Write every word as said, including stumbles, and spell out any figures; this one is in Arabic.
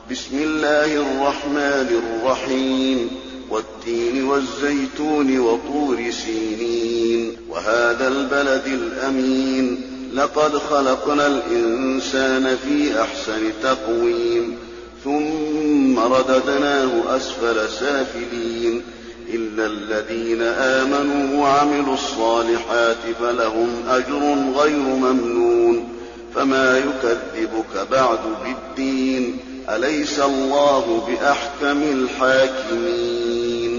بسم الله الرحمن الرحيم والتين والزيتون وطور سينين وهذا البلد الأمين لقد خلقنا الإنسان في أحسن تقويم ثم رددناه أسفل سافلين إلا الذين آمنوا وعملوا الصالحات فلهم أجر غير ممنون فما يكذبك بعد بالدين أليس الله بأحكم الحاكمين